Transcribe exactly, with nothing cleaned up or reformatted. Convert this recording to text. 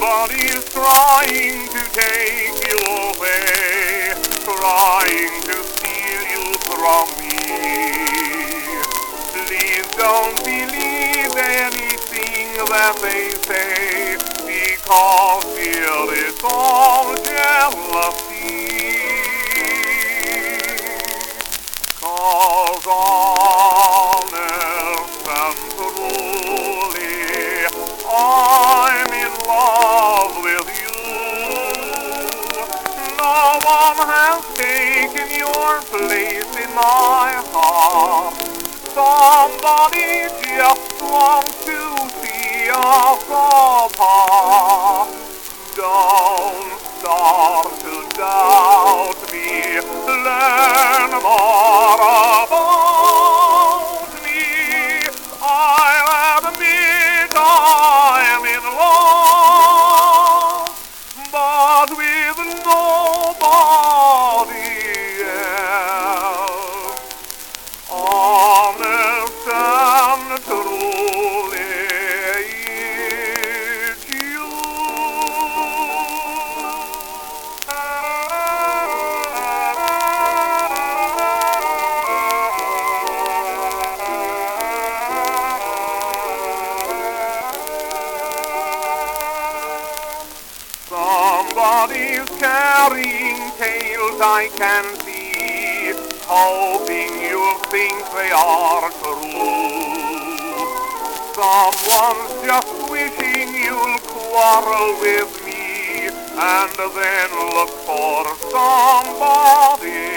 Somebody's trying to take you away, trying to steal you from me. Please don't believe anything that they say, because here it's all jealousy. 'Cause honest and truly, I'm in love with you. No one has taken your place in my heart. Somebody just wants to see us apart. Don't start to doubt me. Learn more about me. I'll admit I'm in love, but with nobody else. Honest and truly, it's you. Somebody's carrying tales I can see, hoping you'll think they are true. Someone's just wishing you'll quarrel with me, and then look for somebody